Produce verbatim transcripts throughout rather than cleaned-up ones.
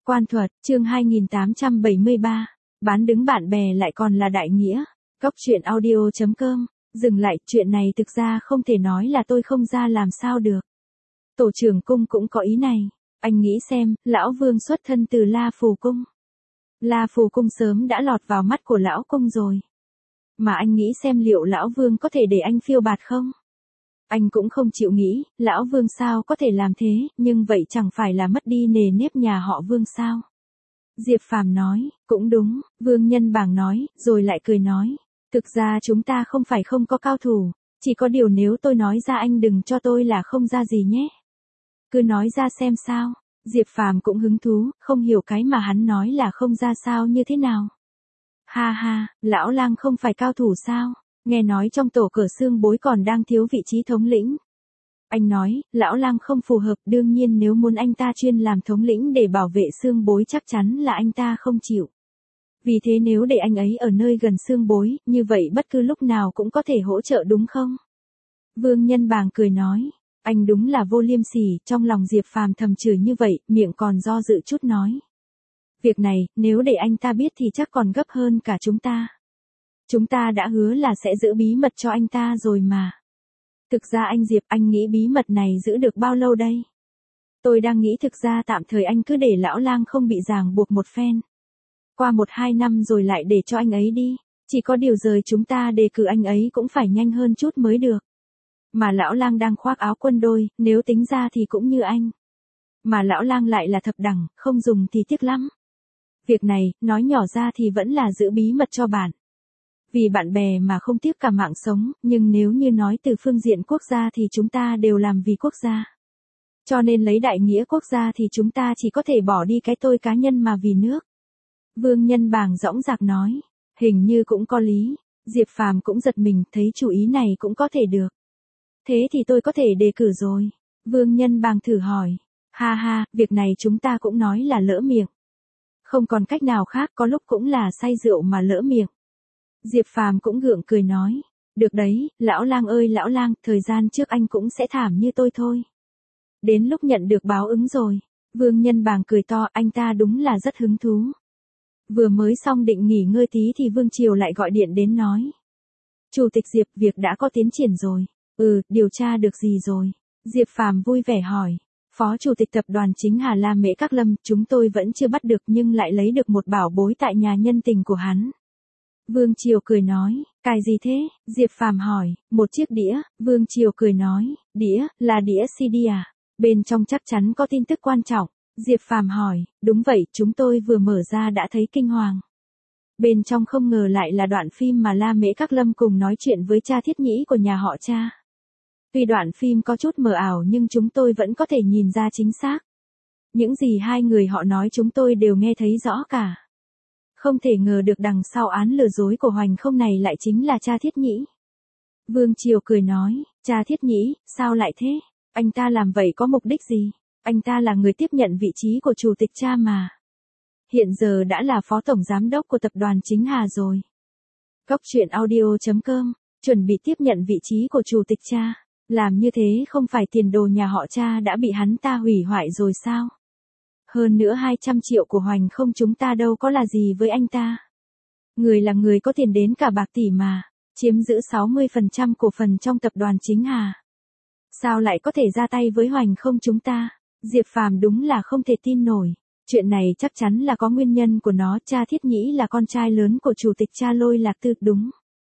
Quan thuật, chương hai nghìn tám trăm bảy mươi ba. Bán đứng bạn bè lại còn là đại nghĩa. Góc truyện audio chấm com. Dừng lại, chuyện này thực ra không thể nói là tôi không ra làm sao được. Tổ trưởng cung cũng có ý này. Anh nghĩ xem, lão Vương xuất thân từ La Phù Cung. La Phù Cung sớm đã lọt vào mắt của lão cung rồi. Mà anh nghĩ xem liệu lão Vương có thể để anh phiêu bạt không? Anh cũng không chịu nghĩ, lão Vương sao có thể làm thế, nhưng vậy chẳng phải là mất đi nề nếp nhà họ Vương sao? Diệp Phàm nói, cũng đúng, Vương Nhân Bàng nói, rồi lại cười nói. Thực ra chúng ta không phải không có cao thủ, chỉ có điều nếu tôi nói ra anh đừng cho tôi là không ra gì nhé. Cứ nói ra xem sao. Diệp Phàm cũng hứng thú, không hiểu cái mà hắn nói là không ra sao như thế nào. Ha ha, lão lang không phải cao thủ sao? Nghe nói trong tổ cờ xương bối còn đang thiếu vị trí thống lĩnh. Anh nói, lão lang không phù hợp, đương nhiên nếu muốn anh ta chuyên làm thống lĩnh để bảo vệ xương bối chắc chắn là anh ta không chịu. Vì thế nếu để anh ấy ở nơi gần xương bối, như vậy bất cứ lúc nào cũng có thể hỗ trợ đúng không? Vương Nhân Bàng cười nói, anh đúng là vô liêm sỉ, trong lòng Diệp Phàm thầm chửi như vậy, miệng còn do dự chút nói. Việc này, nếu để anh ta biết thì chắc còn gấp hơn cả chúng ta. Chúng ta đã hứa là sẽ giữ bí mật cho anh ta rồi mà. Thực ra anh Diệp, anh nghĩ bí mật này giữ được bao lâu đây? Tôi đang nghĩ thực ra tạm thời anh cứ để lão lang không bị ràng buộc một phen. Qua một hai năm rồi lại để cho anh ấy đi. Chỉ có điều rời chúng ta đề cử anh ấy cũng phải nhanh hơn chút mới được. Mà lão lang đang khoác áo quân đôi, nếu tính ra thì cũng như anh. Mà lão lang lại là thập đẳng, không dùng thì tiếc lắm. Việc này, nói nhỏ ra thì vẫn là giữ bí mật cho bạn. Vì bạn bè mà không tiếc cả mạng sống, nhưng nếu như nói từ phương diện quốc gia thì chúng ta đều làm vì quốc gia. Cho nên lấy đại nghĩa quốc gia thì chúng ta chỉ có thể bỏ đi cái tôi cá nhân mà vì nước. Vương Nhân Bàng dõng dạc nói, hình như cũng có lý. Diệp Phàm cũng giật mình, thấy chủ ý này cũng có thể được. Thế thì tôi có thể đề cử rồi. Vương Nhân Bàng thử hỏi. Ha ha, việc này chúng ta cũng nói là lỡ miệng. Không còn cách nào khác, có lúc cũng là say rượu mà lỡ miệng. Diệp Phàm cũng gượng cười nói, được đấy, lão lang ơi lão lang, thời gian trước anh cũng sẽ thảm như tôi thôi. Đến lúc nhận được báo ứng rồi. Vương Nhân Bàng cười to, anh ta đúng là rất hứng thú. Vừa mới xong định nghỉ ngơi tí thì Vương Triều lại gọi điện đến nói. Chủ tịch Diệp, việc đã có tiến triển rồi. Ừ, điều tra được gì rồi? Diệp Phàm vui vẻ hỏi. Phó Chủ tịch Tập đoàn Chính Hà La Mễ Các Lâm, chúng tôi vẫn chưa bắt được nhưng lại lấy được một bảo bối tại nhà nhân tình của hắn. Vương Triều cười nói, cái gì thế? Diệp Phàm hỏi, một chiếc đĩa. Vương Triều cười nói, đĩa, là đĩa xê đê à? Bên trong chắc chắn có tin tức quan trọng. Diệp Phàm hỏi, đúng vậy, chúng tôi vừa mở ra đã thấy kinh hoàng. Bên trong không ngờ lại là đoạn phim mà La Mễ Các Lâm cùng nói chuyện với cha Thiết Nhĩ của nhà họ Cha. Tuy đoạn phim có chút mờ ảo nhưng chúng tôi vẫn có thể nhìn ra chính xác. Những gì hai người họ nói chúng tôi đều nghe thấy rõ cả. Không thể ngờ được đằng sau án lừa dối của Hoành Không này lại chính là cha Thiết Nhĩ. Vương Triều cười nói, cha Thiết Nhĩ, sao lại thế? Anh ta làm vậy có mục đích gì? Anh ta là người tiếp nhận vị trí của Chủ tịch Cha mà. Hiện giờ đã là Phó Tổng Giám đốc của Tập đoàn Chính Hà rồi. Góc truyện audio chấm com, chuẩn bị tiếp nhận vị trí của Chủ tịch Cha. Làm như thế không phải tiền đồ nhà họ Cha đã bị hắn ta hủy hoại rồi sao? Hơn nữa hai trăm triệu của Hoành Không chúng ta đâu có là gì với anh ta. Người là người có tiền đến cả bạc tỷ mà, chiếm giữ sáu mươi phần trăm cổ phần trong Tập đoàn Chính Hà. Sao lại có thể ra tay với Hoành Không chúng ta? Diệp Phàm đúng là không thể tin nổi. Chuyện này chắc chắn là có nguyên nhân của nó, cha Thiết Nhĩ là con trai lớn của Chủ tịch Cha Lôi Lạc Tư, đúng.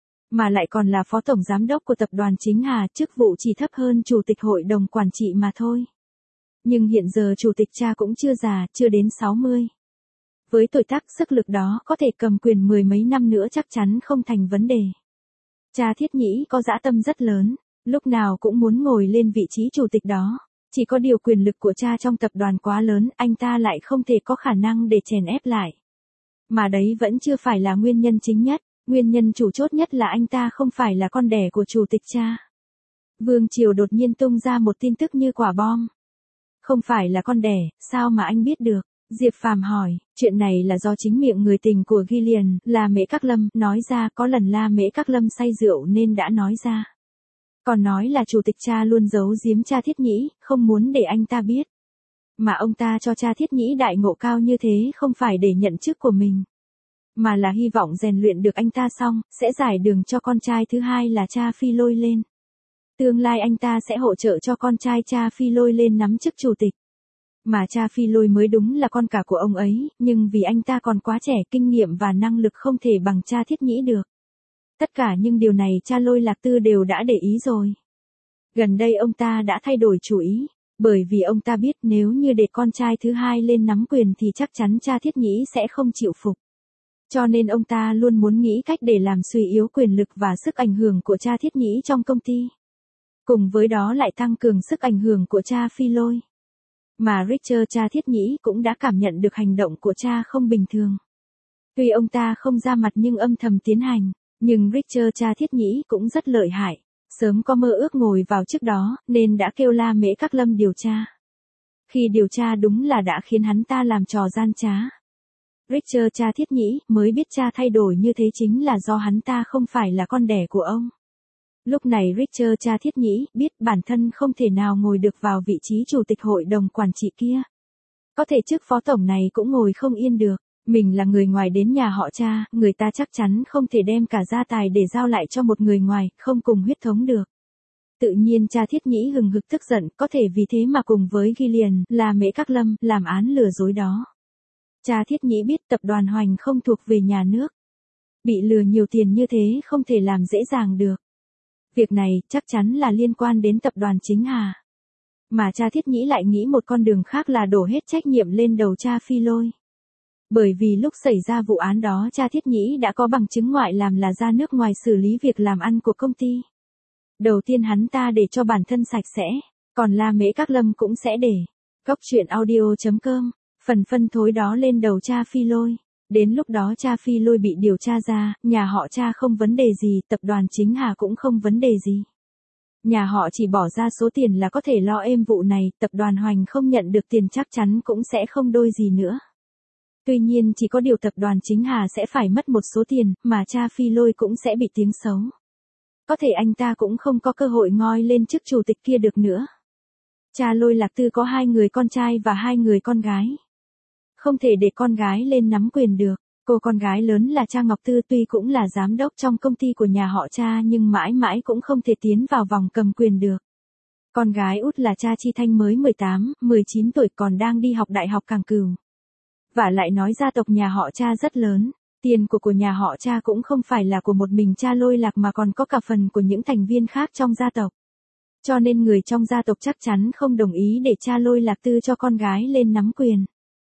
Mà lại còn là Phó Tổng Giám đốc của Tập đoàn Chính Hà, chức vụ chỉ thấp hơn Chủ tịch Hội đồng Quản trị mà thôi. Nhưng hiện giờ Chủ tịch Cha cũng chưa già, chưa đến sáu mươi. Với tuổi tác sức lực đó có thể cầm quyền mười mấy năm nữa chắc chắn không thành vấn đề. Cha Thiết Nhĩ có dã tâm rất lớn, lúc nào cũng muốn ngồi lên vị trí chủ tịch đó. Chỉ có điều quyền lực của cha trong tập đoàn quá lớn, anh ta lại không thể có khả năng để chèn ép lại. Mà đấy vẫn chưa phải là nguyên nhân chính nhất, nguyên nhân chủ chốt nhất là anh ta không phải là con đẻ của Chủ tịch Cha. Vương Triều đột nhiên tung ra một tin tức như quả bom. Không phải là con đẻ, sao mà anh biết được? Diệp Phàm hỏi, chuyện này là do chính miệng người tình của Gillian, La Mễ Các Lâm, nói ra, có lần La Mễ Các Lâm say rượu nên đã nói ra. Còn nói là Chủ tịch Cha luôn giấu giếm cha Thiết Nhĩ, không muốn để anh ta biết. Mà ông ta cho cha Thiết Nhĩ đại ngộ cao như thế không phải để nhận chức của mình, mà là hy vọng rèn luyện được anh ta xong, sẽ giải đường cho con trai thứ hai là cha Phi Lôi lên. Tương lai anh ta sẽ hỗ trợ cho con trai cha Phi Lôi lên nắm chức chủ tịch. Mà cha Phi Lôi mới đúng là con cả của ông ấy, nhưng vì anh ta còn quá trẻ, kinh nghiệm và năng lực không thể bằng cha Thiết Nhĩ được. Tất cả những điều này cha Lôi Lạc Tư đều đã để ý rồi. Gần đây ông ta đã thay đổi chủ ý, bởi vì ông ta biết nếu như để con trai thứ hai lên nắm quyền thì chắc chắn cha Thiết Nhĩ sẽ không chịu phục. Cho nên ông ta luôn muốn nghĩ cách để làm suy yếu quyền lực và sức ảnh hưởng của cha Thiết Nhĩ trong công ty. Cùng với đó lại tăng cường sức ảnh hưởng của cha Phi Lôi. Mà Richard cha Thiết Nhĩ cũng đã cảm nhận được hành động của cha không bình thường. Tuy ông ta không ra mặt nhưng âm thầm tiến hành, nhưng Richard cha Thiết Nhĩ cũng rất lợi hại. Sớm có mơ ước ngồi vào chức đó, nên đã kêu La Mễ Các Lâm điều tra. Khi điều tra đúng là đã khiến hắn ta làm trò gian trá. Richard cha Thiết Nhĩ mới biết cha thay đổi như thế chính là do hắn ta không phải là con đẻ của ông. Lúc này Richard cha Thiết Nhĩ biết bản thân không thể nào ngồi được vào vị trí chủ tịch hội đồng quản trị kia. Có thể chức phó tổng này cũng ngồi không yên được. Mình là người ngoài đến nhà họ cha, người ta chắc chắn không thể đem cả gia tài để giao lại cho một người ngoài, không cùng huyết thống được. Tự nhiên cha Thiết Nhĩ hừng hực tức giận, có thể vì thế mà cùng với Gillian, La Mễ Các Lâm, làm án lừa dối đó. Cha Thiết Nhĩ biết tập đoàn Hoành không thuộc về nhà nước. Bị lừa nhiều tiền như thế không thể làm dễ dàng được. Việc này chắc chắn là liên quan đến tập đoàn Chính Hà. Mà cha Thiết Nhĩ lại nghĩ một con đường khác là đổ hết trách nhiệm lên đầu cha Phi Lôi. Bởi vì lúc xảy ra vụ án đó cha Thiết Nhĩ đã có bằng chứng ngoại làm là ra nước ngoài xử lý việc làm ăn của công ty. Đầu tiên hắn ta để cho bản thân sạch sẽ, còn La Mễ Các Lâm cũng sẽ để. Cốc truyện audio chấm com, phần phân thối đó lên đầu cha Phi Lôi. Đến lúc đó cha Phi Lôi bị điều tra ra, nhà họ cha không vấn đề gì, tập đoàn Chính Hà cũng không vấn đề gì. Nhà họ chỉ bỏ ra số tiền là có thể lo êm vụ này, tập đoàn Hoành không nhận được tiền chắc chắn cũng sẽ không đôi gì nữa. Tuy nhiên chỉ có điều tập đoàn Chính Hà sẽ phải mất một số tiền, mà cha Phi Lôi cũng sẽ bị tiếng xấu. Có thể anh ta cũng không có cơ hội ngoi lên chức chủ tịch kia được nữa. Cha Lôi Lạc Tư có hai người con trai và hai người con gái. Không thể để con gái lên nắm quyền được. Cô con gái lớn là cha Ngọc Tư tuy cũng là giám đốc trong công ty của nhà họ cha nhưng mãi mãi cũng không thể tiến vào vòng cầm quyền được. Con gái út là cha Chi Thanh mới mười tám, mười chín tuổi còn đang đi học đại học Cảng Cửu. Và lại nói gia tộc nhà họ cha rất lớn, tiền của của nhà họ cha cũng không phải là của một mình cha Lôi Lạc mà còn có cả phần của những thành viên khác trong gia tộc. Cho nên người trong gia tộc chắc chắn không đồng ý để cha Lôi Lạc Tư cho con gái lên nắm quyền.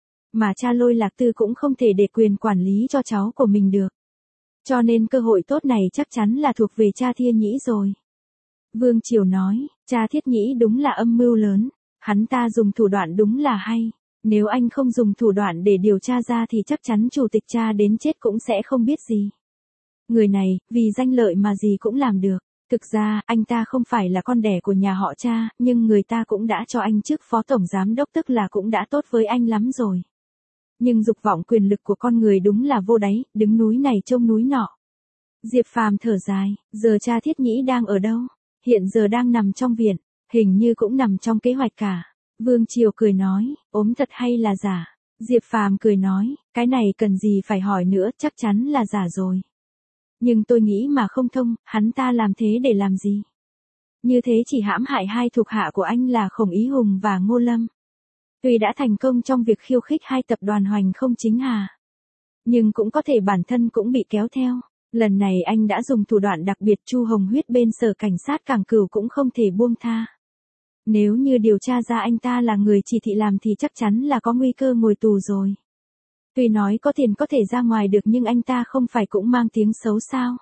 Mà cha Lôi Lạc Tư cũng không thể để quyền quản lý cho cháu của mình được. Cho nên cơ hội tốt này chắc chắn là thuộc về cha Thiết Nhĩ rồi. Vương Triều nói, cha Thiết Nhĩ đúng là âm mưu lớn, hắn ta dùng thủ đoạn đúng là hay. Nếu anh không dùng thủ đoạn để điều tra ra thì chắc chắn chủ tịch cha đến chết cũng sẽ không biết gì. Người này, vì danh lợi mà gì cũng làm được. Thực ra, anh ta không phải là con đẻ của nhà họ cha, nhưng người ta cũng đã cho anh chức phó tổng giám đốc tức là cũng đã tốt với anh lắm rồi. Nhưng dục vọng quyền lực của con người đúng là vô đáy, đứng núi này trông núi nọ. Diệp Phàm thở dài, giờ cha Thiết Nhĩ đang ở đâu? Hiện giờ đang nằm trong viện, hình như cũng nằm trong kế hoạch cả. Vương Triều cười nói, ốm thật hay là giả? Diệp Phàm cười nói, cái này cần gì phải hỏi nữa, chắc chắn là giả rồi. Nhưng tôi nghĩ mà không thông, hắn ta làm thế để làm gì? Như thế chỉ hãm hại hai thuộc hạ của anh là Khổng Ý Hùng và Ngô Lâm. Tuy đã thành công trong việc khiêu khích hai tập đoàn Hoành không Chính Hà, nhưng cũng có thể bản thân cũng bị kéo theo. Lần này anh đã dùng thủ đoạn đặc biệt, Chu Hồng Huyết bên sở cảnh sát Cảng Cửu cũng không thể buông tha. Nếu như điều tra ra anh ta là người chỉ thị làm thì chắc chắn là có nguy cơ ngồi tù rồi. Tuy nói có tiền có thể ra ngoài được nhưng anh ta không phải cũng mang tiếng xấu sao?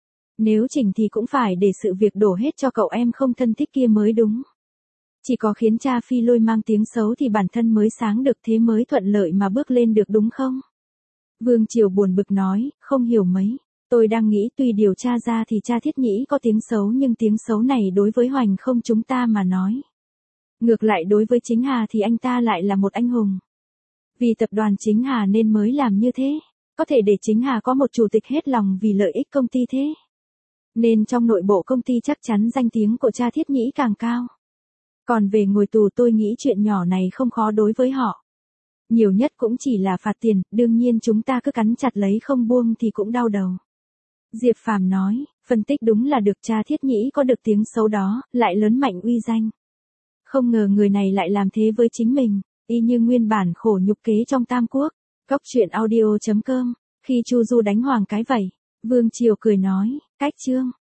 Nếu chỉnh thì cũng phải để sự việc đổ hết cho cậu em không thân thích kia mới đúng. Chỉ có khiến cha Phi Lôi mang tiếng xấu thì bản thân mới sáng được, thế mới thuận lợi mà bước lên được đúng không? Vương Triều buồn bực nói, không hiểu mấy. Tôi đang nghĩ tuy điều tra ra thì cha Thiết Nhĩ có tiếng xấu nhưng tiếng xấu này đối với Hoành không chúng ta mà nói. Ngược lại đối với Chính Hà thì anh ta lại là một anh hùng. Vì tập đoàn Chính Hà nên mới làm như thế. Có thể để Chính Hà có một chủ tịch hết lòng vì lợi ích công ty thế. Nên trong nội bộ công ty chắc chắn danh tiếng của cha Thiết Nhĩ càng cao. Còn về ngồi tù tôi nghĩ chuyện nhỏ này không khó đối với họ. Nhiều nhất cũng chỉ là phạt tiền, đương nhiên chúng ta cứ cắn chặt lấy không buông thì cũng đau đầu. Diệp Phàm nói, phân tích đúng là được, cha Thiết Nhĩ có được tiếng xấu đó, lại lớn mạnh uy danh. Không ngờ người này lại làm thế với chính mình, y như nguyên bản khổ nhục kế trong Tam Quốc. Cốc truyện audio chấm com, khi Chu Du đánh Hoàng cái vậy, Vương Triều cười nói, cách chương.